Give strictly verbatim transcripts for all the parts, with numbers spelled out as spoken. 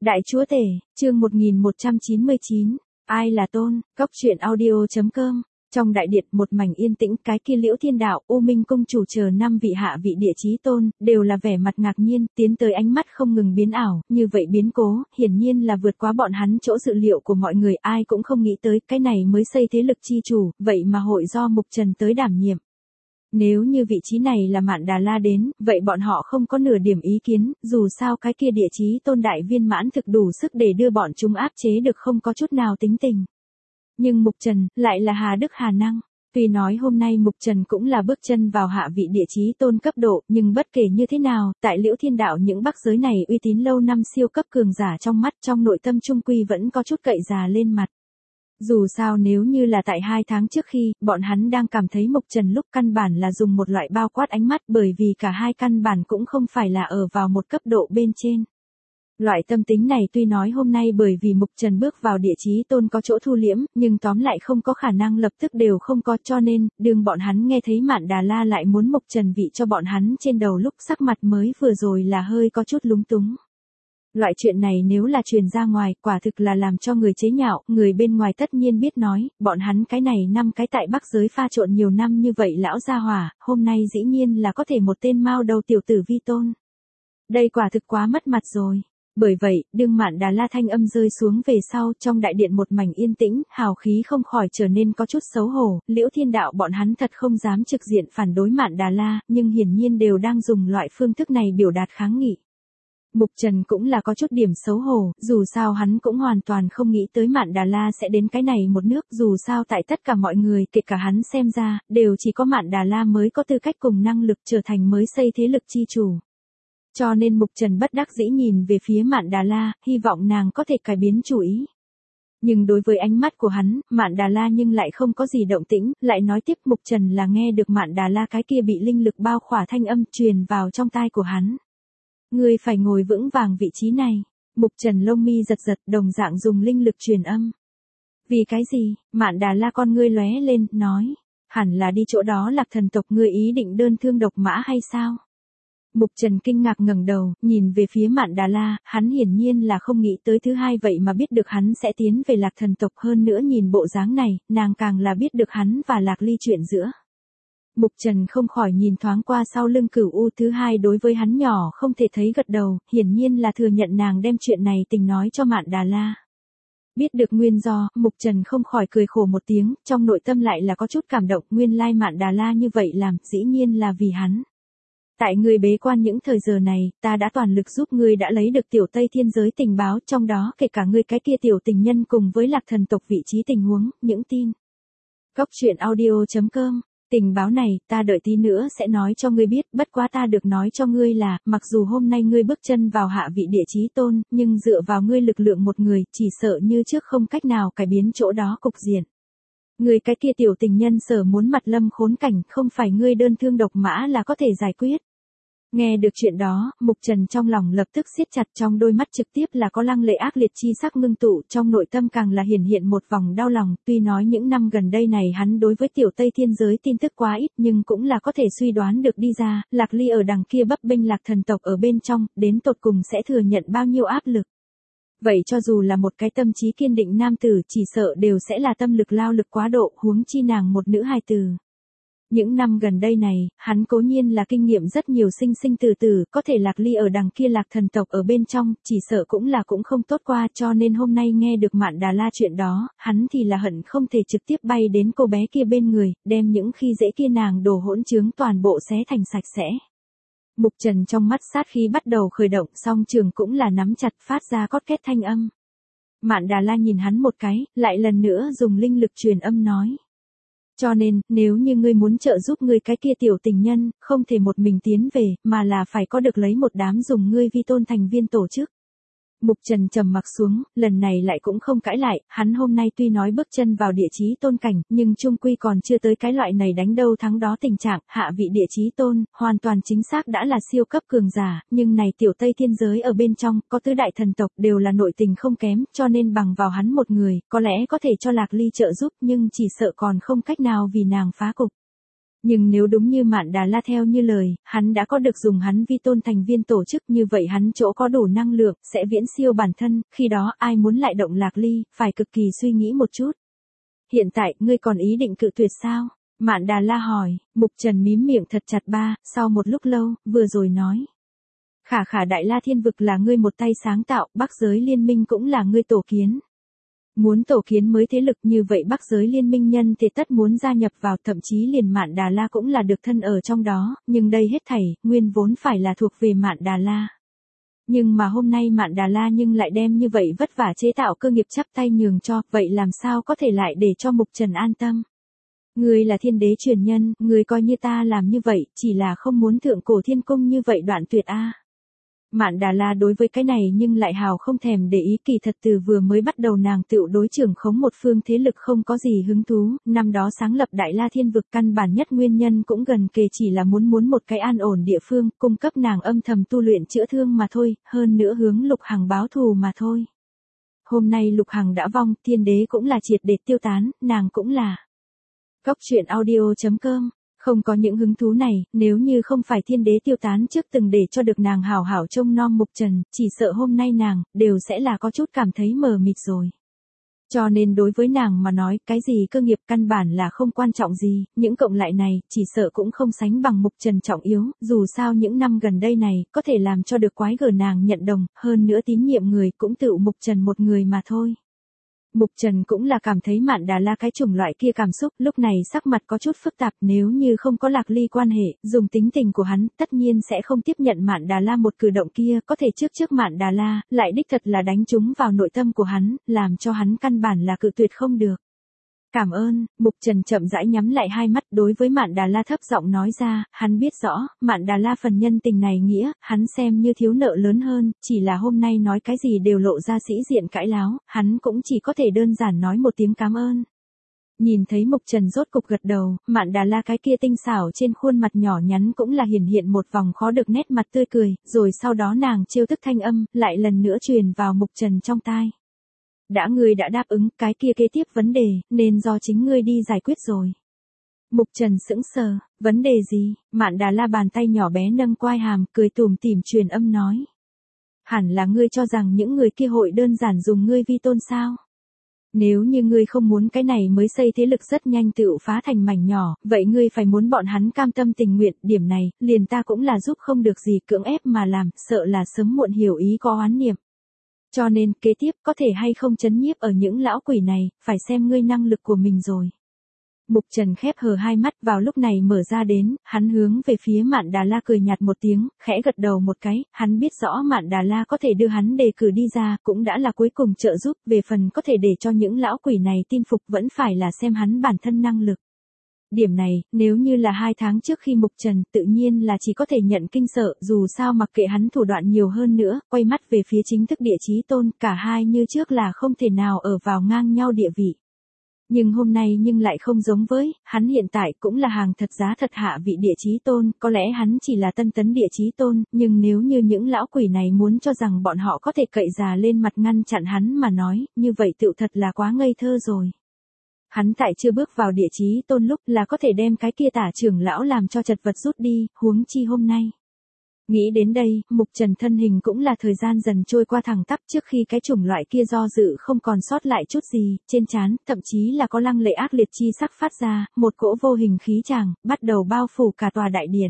Đại chúa tể, chương một nghìn một trăm chín mươi chín, ai là Tôn, Cốc truyện audio chấm com. Trong đại điện một mảnh yên tĩnh, cái kia Liễu Thiên Đạo, U Minh Cung chủ chờ năm vị hạ vị địa chí tôn, đều là vẻ mặt ngạc nhiên, tiến tới ánh mắt không ngừng biến ảo, như vậy biến cố, hiển nhiên là vượt quá bọn hắn chỗ dự liệu của mọi người, ai cũng không nghĩ tới, cái này mới xây thế lực chi chủ, vậy mà hội do Mục Trần tới đảm nhiệm. Nếu như vị trí này là Mạn Đà La đến, vậy bọn họ không có nửa điểm ý kiến, dù sao cái kia địa chí tôn đại viên mãn thực đủ sức để đưa bọn chúng áp chế được không có chút nào tính tình. Nhưng Mục Trần, lại là hà đức hà năng. Tuy nói hôm nay Mục Trần cũng là bước chân vào hạ vị địa chí tôn cấp độ, nhưng bất kể như thế nào, tại Liễu Thiên Đạo những bắc giới này uy tín lâu năm siêu cấp cường giả trong mắt, trong nội tâm trung quy vẫn có chút cậy già lên mặt. Dù sao nếu như là tại hai tháng trước khi, bọn hắn đang cảm thấy Mục Trần lúc căn bản là dùng một loại bao quát ánh mắt, bởi vì cả hai căn bản cũng không phải là ở vào một cấp độ bên trên. Loại tâm tính này tuy nói hôm nay bởi vì Mục Trần bước vào địa chí tôn có chỗ thu liễm, nhưng tóm lại không có khả năng lập tức đều không có, cho nên, đương bọn hắn nghe thấy Mạn Đà La lại muốn Mục Trần vị cho bọn hắn trên đầu lúc sắc mặt mới vừa rồi là hơi có chút lúng túng. Loại chuyện này nếu là truyền ra ngoài, quả thực là làm cho người chế nhạo, người bên ngoài tất nhiên biết nói, bọn hắn cái này năm cái tại Bắc giới pha trộn nhiều năm như vậy lão gia hỏa, hôm nay dĩ nhiên là có thể một tên mao đầu tiểu tử vi tôn. Đây quả thực quá mất mặt rồi. Bởi vậy, đương Mạn Đà La thanh âm rơi xuống về sau, trong đại điện một mảnh yên tĩnh, hào khí không khỏi trở nên có chút xấu hổ, Liễu Thiên Đạo bọn hắn thật không dám trực diện phản đối Mạn Đà La, nhưng hiển nhiên đều đang dùng loại phương thức này biểu đạt kháng nghị. Mục Trần cũng là có chút điểm xấu hổ, dù sao hắn cũng hoàn toàn không nghĩ tới Mạn Đà La sẽ đến cái này một nước, dù sao tại tất cả mọi người, kể cả hắn xem ra, đều chỉ có Mạn Đà La mới có tư cách cùng năng lực trở thành mới xây thế lực chi chủ. Cho nên Mục Trần bất đắc dĩ nhìn về phía Mạn Đà La, hy vọng nàng có thể cải biến chủ ý. Nhưng đối với ánh mắt của hắn, Mạn Đà La nhưng lại không có gì động tĩnh, lại nói tiếp Mục Trần là nghe được Mạn Đà La cái kia bị linh lực bao khỏa thanh âm truyền vào trong tai của hắn. Ngươi phải ngồi vững vàng vị trí này. Mục Trần lông mi giật giật, đồng dạng dùng linh lực truyền âm. Vì cái gì? Mạn Đà La con ngươi lóe lên, nói. Hẳn là đi chỗ đó Lạc thần tộc, ngươi ý định đơn thương độc mã hay sao? Mục Trần kinh ngạc ngẩng đầu, nhìn về phía Mạn Đà La, hắn hiển nhiên là không nghĩ tới thứ hai vậy mà biết được hắn sẽ tiến về Lạc thần tộc, hơn nữa nhìn bộ dáng này, nàng càng là biết được hắn và Lạc Ly chuyện giữa. Mục Trần không khỏi nhìn thoáng qua sau lưng Cửu U, thứ hai đối với hắn nhỏ không thể thấy gật đầu, hiển nhiên là thừa nhận nàng đem chuyện này tình nói cho Mạn Đà La. Biết được nguyên do, Mục Trần không khỏi cười khổ một tiếng, trong nội tâm lại là có chút cảm động, nguyên lai Mạn Đà La như vậy làm, dĩ nhiên là vì hắn. Tại ngươi bế quan những thời giờ này, ta đã toàn lực giúp ngươi đã lấy được tiểu Tây Thiên giới tình báo, trong đó kể cả ngươi cái kia tiểu tình nhân cùng với Lạc thần tộc vị trí tình huống, những tin. Cốc truyện audio chấm com. Tình báo này, ta đợi tí nữa sẽ nói cho ngươi biết, bất quá ta được nói cho ngươi là, mặc dù hôm nay ngươi bước chân vào hạ vị địa chí tôn, nhưng dựa vào ngươi lực lượng một người, chỉ sợ như trước không cách nào cải biến chỗ đó cục diện. Ngươi cái kia tiểu tình nhân sở muốn mặt lâm khốn cảnh, không phải ngươi đơn thương độc mã là có thể giải quyết. Nghe được chuyện đó, Mục Trần trong lòng lập tức siết chặt, trong đôi mắt trực tiếp là có lăng lệ ác liệt chi sắc ngưng tụ, trong nội tâm càng là hiển hiện một vòng đau lòng, tuy nói những năm gần đây này hắn đối với tiểu Tây Thiên giới tin tức quá ít, nhưng cũng là có thể suy đoán được đi ra, Lạc Ly ở đằng kia bấp bênh Lạc thần tộc ở bên trong, đến tột cùng sẽ thừa nhận bao nhiêu áp lực. Vậy cho dù là một cái tâm trí kiên định nam tử, chỉ sợ đều sẽ là tâm lực lao lực quá độ, huống chi nàng một nữ hài tử. Những năm gần đây này, hắn cố nhiên là kinh nghiệm rất nhiều sinh sinh tử tử, có thể Lạc Ly ở đằng kia Lạc thần tộc ở bên trong, chỉ sợ cũng là cũng không tốt qua, cho nên hôm nay nghe được Mạn Đà La chuyện đó, hắn thì là hận không thể trực tiếp bay đến cô bé kia bên người, đem những khi dễ kia nàng đồ hỗn trướng toàn bộ xé thành sạch sẽ. Mục Trần trong mắt sát khí bắt đầu khởi động, song trường cũng là nắm chặt, phát ra cót két thanh âm. Mạn Đà La nhìn hắn một cái, lại lần nữa dùng linh lực truyền âm nói. Cho nên, nếu như ngươi muốn trợ giúp ngươi cái kia tiểu tình nhân, không thể một mình tiến về, mà là phải có được lấy một đám dùng ngươi vi tôn thành viên tổ chức. Mục Trần trầm mặc xuống, lần này lại cũng không cãi lại, hắn hôm nay tuy nói bước chân vào địa chí tôn cảnh, nhưng chung quy còn chưa tới cái loại này đánh đâu thắng đó tình trạng, hạ vị địa chí tôn, hoàn toàn chính xác đã là siêu cấp cường giả, nhưng này tiểu Tây Thiên giới ở bên trong, có tứ đại thần tộc đều là nội tình không kém, cho nên bằng vào hắn một người, có lẽ có thể cho Lạc Ly trợ giúp, nhưng chỉ sợ còn không cách nào vì nàng phá cục. Nhưng nếu đúng như Mạn Đà La theo như lời, hắn đã có được dùng hắn vi tôn thành viên tổ chức, như vậy hắn chỗ có đủ năng lượng, sẽ viễn siêu bản thân, khi đó ai muốn lại động Lạc Ly, phải cực kỳ suy nghĩ một chút. Hiện tại, ngươi còn ý định cự tuyệt sao? Mạn Đà La hỏi. Mục Trần mím miệng thật chặt ba, sau một lúc lâu, vừa rồi nói. Khả khả Đại La Thiên Vực là ngươi một tay sáng tạo, Bắc giới liên minh cũng là ngươi tổ kiến. Muốn tổ kiến mới thế lực, như vậy Bắc giới liên minh nhân thì tất muốn gia nhập vào, thậm chí liền Mạn Đà La cũng là được thân ở trong đó, nhưng đây hết thảy, nguyên vốn phải là thuộc về Mạn Đà La. Nhưng mà hôm nay Mạn Đà La nhưng lại đem như vậy vất vả chế tạo cơ nghiệp chắp tay nhường cho, vậy làm sao có thể lại để cho Mục Trần an tâm. Ngươi là thiên đế truyền nhân, ngươi coi như ta làm như vậy, chỉ là không muốn thượng cổ thiên cung như vậy đoạn tuyệt a. À. Mạn Đà La đối với cái này nhưng lại hào không thèm để ý, kỳ thật từ vừa mới bắt đầu nàng tựu đối trưởng khống một phương thế lực không có gì hứng thú, năm đó sáng lập Đại La Thiên Vực căn bản nhất nguyên nhân cũng gần kề chỉ là muốn muốn một cái an ổn địa phương, cung cấp nàng âm thầm tu luyện chữa thương mà thôi, hơn nữa hướng Lục Hằng báo thù mà thôi. Hôm nay Lục Hằng đã vong, thiên đế cũng là triệt để tiêu tán, nàng cũng là. Cốc truyện audio chấm com Không có những hứng thú này, nếu như không phải thiên đế tiêu tán trước từng để cho được nàng hảo hảo trông nom Mục Trần, chỉ sợ hôm nay nàng, đều sẽ là có chút cảm thấy mờ mịt rồi. Cho nên đối với nàng mà nói, cái gì cơ nghiệp căn bản là không quan trọng gì, những cộng lại này, chỉ sợ cũng không sánh bằng Mục Trần trọng yếu, dù sao những năm gần đây này, có thể làm cho được quái gở nàng nhận đồng, hơn nữa tín nhiệm người cũng tự Mục Trần một người mà thôi. Mục Trần cũng là cảm thấy Mạn Đà La cái chủng loại kia cảm xúc, lúc này sắc mặt có chút phức tạp, nếu như không có Lạc Ly quan hệ, dùng tính tình của hắn, tất nhiên sẽ không tiếp nhận Mạn Đà La một cử động kia, có thể trước trước Mạn Đà La, lại đích thật là đánh trúng vào nội tâm của hắn, làm cho hắn căn bản là cự tuyệt không được. Cảm ơn, Mục Trần chậm rãi nhắm lại hai mắt, đối với Mạn Đà La thấp giọng nói ra, hắn biết rõ, Mạn Đà La phần nhân tình này nghĩa, hắn xem như thiếu nợ lớn hơn, chỉ là hôm nay nói cái gì đều lộ ra sĩ diện cãi láo, hắn cũng chỉ có thể đơn giản nói một tiếng cảm ơn. Nhìn thấy Mục Trần rốt cục gật đầu, Mạn Đà La cái kia tinh xảo trên khuôn mặt nhỏ nhắn cũng là hiển hiện một vòng khó được nét mặt tươi cười, rồi sau đó nàng trêu tức thanh âm, lại lần nữa truyền vào Mục Trần trong tai. Đã ngươi đã đáp ứng, cái kia kế tiếp vấn đề, nên do chính ngươi đi giải quyết rồi. Mục Trần sững sờ, vấn đề gì? Mạn Đà La bàn tay nhỏ bé nâng quai hàm, cười tủm tỉm truyền âm nói. Hẳn là ngươi cho rằng những người kia hội đơn giản dùng ngươi vi tôn sao? Nếu như ngươi không muốn cái này mới xây thế lực rất nhanh tựu phá thành mảnh nhỏ, vậy ngươi phải muốn bọn hắn cam tâm tình nguyện, điểm này, liền ta cũng là giúp không được gì, cưỡng ép mà làm, sợ là sớm muộn hiểu ý có oán niệm. Cho nên, kế tiếp, có thể hay không chấn nhiếp ở những lão quỷ này, phải xem ngươi năng lực của mình rồi. Mục Trần khép hờ hai mắt vào lúc này mở ra đến, hắn hướng về phía Mạn Đà La cười nhạt một tiếng, khẽ gật đầu một cái, hắn biết rõ Mạn Đà La có thể đưa hắn đề cử đi ra, cũng đã là cuối cùng trợ giúp, về phần có thể để cho những lão quỷ này tin phục vẫn phải là xem hắn bản thân năng lực. Điểm này, nếu như là hai tháng trước khi Mục Trần, tự nhiên là chỉ có thể nhận kinh sợ, dù sao mặc kệ hắn thủ đoạn nhiều hơn nữa, quay mắt về phía chính thức địa chí tôn, cả hai như trước là không thể nào ở vào ngang nhau địa vị. Nhưng hôm nay nhưng lại không giống với, hắn hiện tại cũng là hàng thật giá thật hạ vị địa chí tôn, có lẽ hắn chỉ là tân tấn địa chí tôn, nhưng nếu như những lão quỷ này muốn cho rằng bọn họ có thể cậy già lên mặt ngăn chặn hắn mà nói, như vậy tựu thật là quá ngây thơ rồi. Hắn tại chưa bước vào địa chí tôn lúc là có thể đem cái kia tả trưởng lão làm cho chật vật rút đi, huống chi hôm nay. Nghĩ đến đây, Mục Trần thân hình cũng là thời gian dần trôi qua thẳng tắp trước khi cái chủng loại kia do dự không còn sót lại chút gì, trên trán, thậm chí là có lăng lệ ác liệt chi sắc phát ra, một cỗ vô hình khí tràng, bắt đầu bao phủ cả tòa đại điện.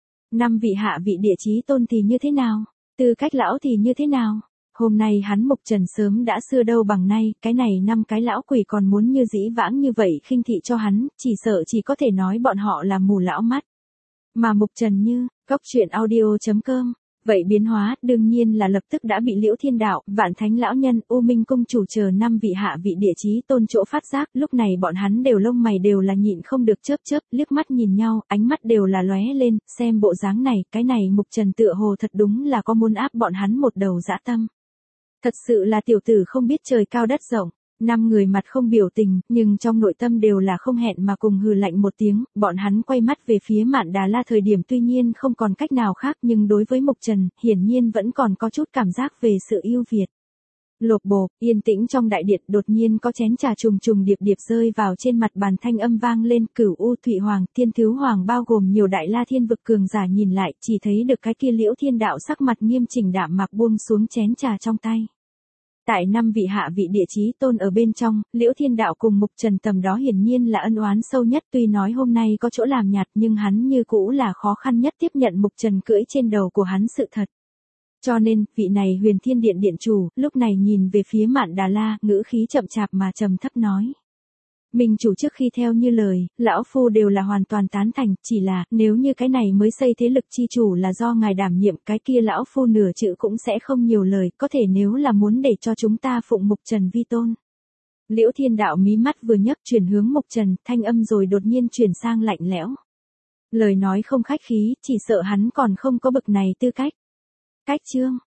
Năm vị hạ vị địa chí tôn thì như thế nào? Tư cách lão thì như thế nào? Hôm nay hắn Mục Trần sớm đã xưa đâu bằng nay, cái này năm cái lão quỷ còn muốn như dĩ vãng như vậy khinh thị cho hắn, chỉ sợ chỉ có thể nói bọn họ là mù lão mắt. Mà Mục Trần như, cốc truyện audio chấm com, vậy biến hóa đương nhiên là lập tức đã bị Liễu Thiên Đạo, Vạn Thánh Lão Nhân, U Minh Cung chủ chờ năm vị hạ vị địa chí tôn chỗ phát giác, lúc này bọn hắn đều lông mày đều là nhịn không được chớp chớp, liếc mắt nhìn nhau, ánh mắt đều là lóe lên, xem bộ dáng này, cái này Mục Trần tựa hồ thật đúng là có muốn áp bọn hắn một đầu dã tâm. Thật sự là tiểu tử không biết trời cao đất rộng. Năm người mặt không biểu tình, nhưng trong nội tâm đều là không hẹn mà cùng hừ lạnh một tiếng, bọn hắn quay mắt về phía Mạn Đà La thời điểm tuy nhiên không còn cách nào khác nhưng đối với Mục Trần, hiển nhiên vẫn còn có chút cảm giác về sự ưu việt. Lộp bộp, yên tĩnh trong đại điện, đột nhiên có chén trà trùng trùng điệp điệp rơi vào trên mặt bàn, thanh âm vang lên, Cửu U Thụy Hoàng, Thiên Thứ Hoàng bao gồm nhiều đại la thiên vực cường giả nhìn lại, chỉ thấy được cái kia Liễu Thiên Đạo sắc mặt nghiêm chỉnh đạm mạc buông xuống chén trà trong tay. Tại năm vị hạ vị địa chí tôn ở bên trong, Liễu Thiên Đạo cùng Mục Trần tầm đó hiển nhiên là ân oán sâu nhất, tuy nói hôm nay có chỗ làm nhạt nhưng hắn như cũ là khó khăn nhất tiếp nhận Mục Trần cưỡi trên đầu của hắn sự thật. Cho nên, vị này Huyền Thiên Điện điện chủ, lúc này nhìn về phía Mạn Đà La, ngữ khí chậm chạp mà trầm thấp nói. Minh chủ trước khi theo như lời, lão phu đều là hoàn toàn tán thành, chỉ là, nếu như cái này mới xây thế lực chi chủ là do ngài đảm nhiệm, cái kia lão phu nửa chữ cũng sẽ không nhiều lời, có thể nếu là muốn để cho chúng ta phụng Mục Trần vi tôn. Liễu Thiên Đạo mí mắt vừa nhấc chuyển hướng Mục Trần, thanh âm rồi đột nhiên chuyển sang lạnh lẽo. Lời nói không khách khí, chỉ sợ hắn còn không có bực này tư cách. Cách chương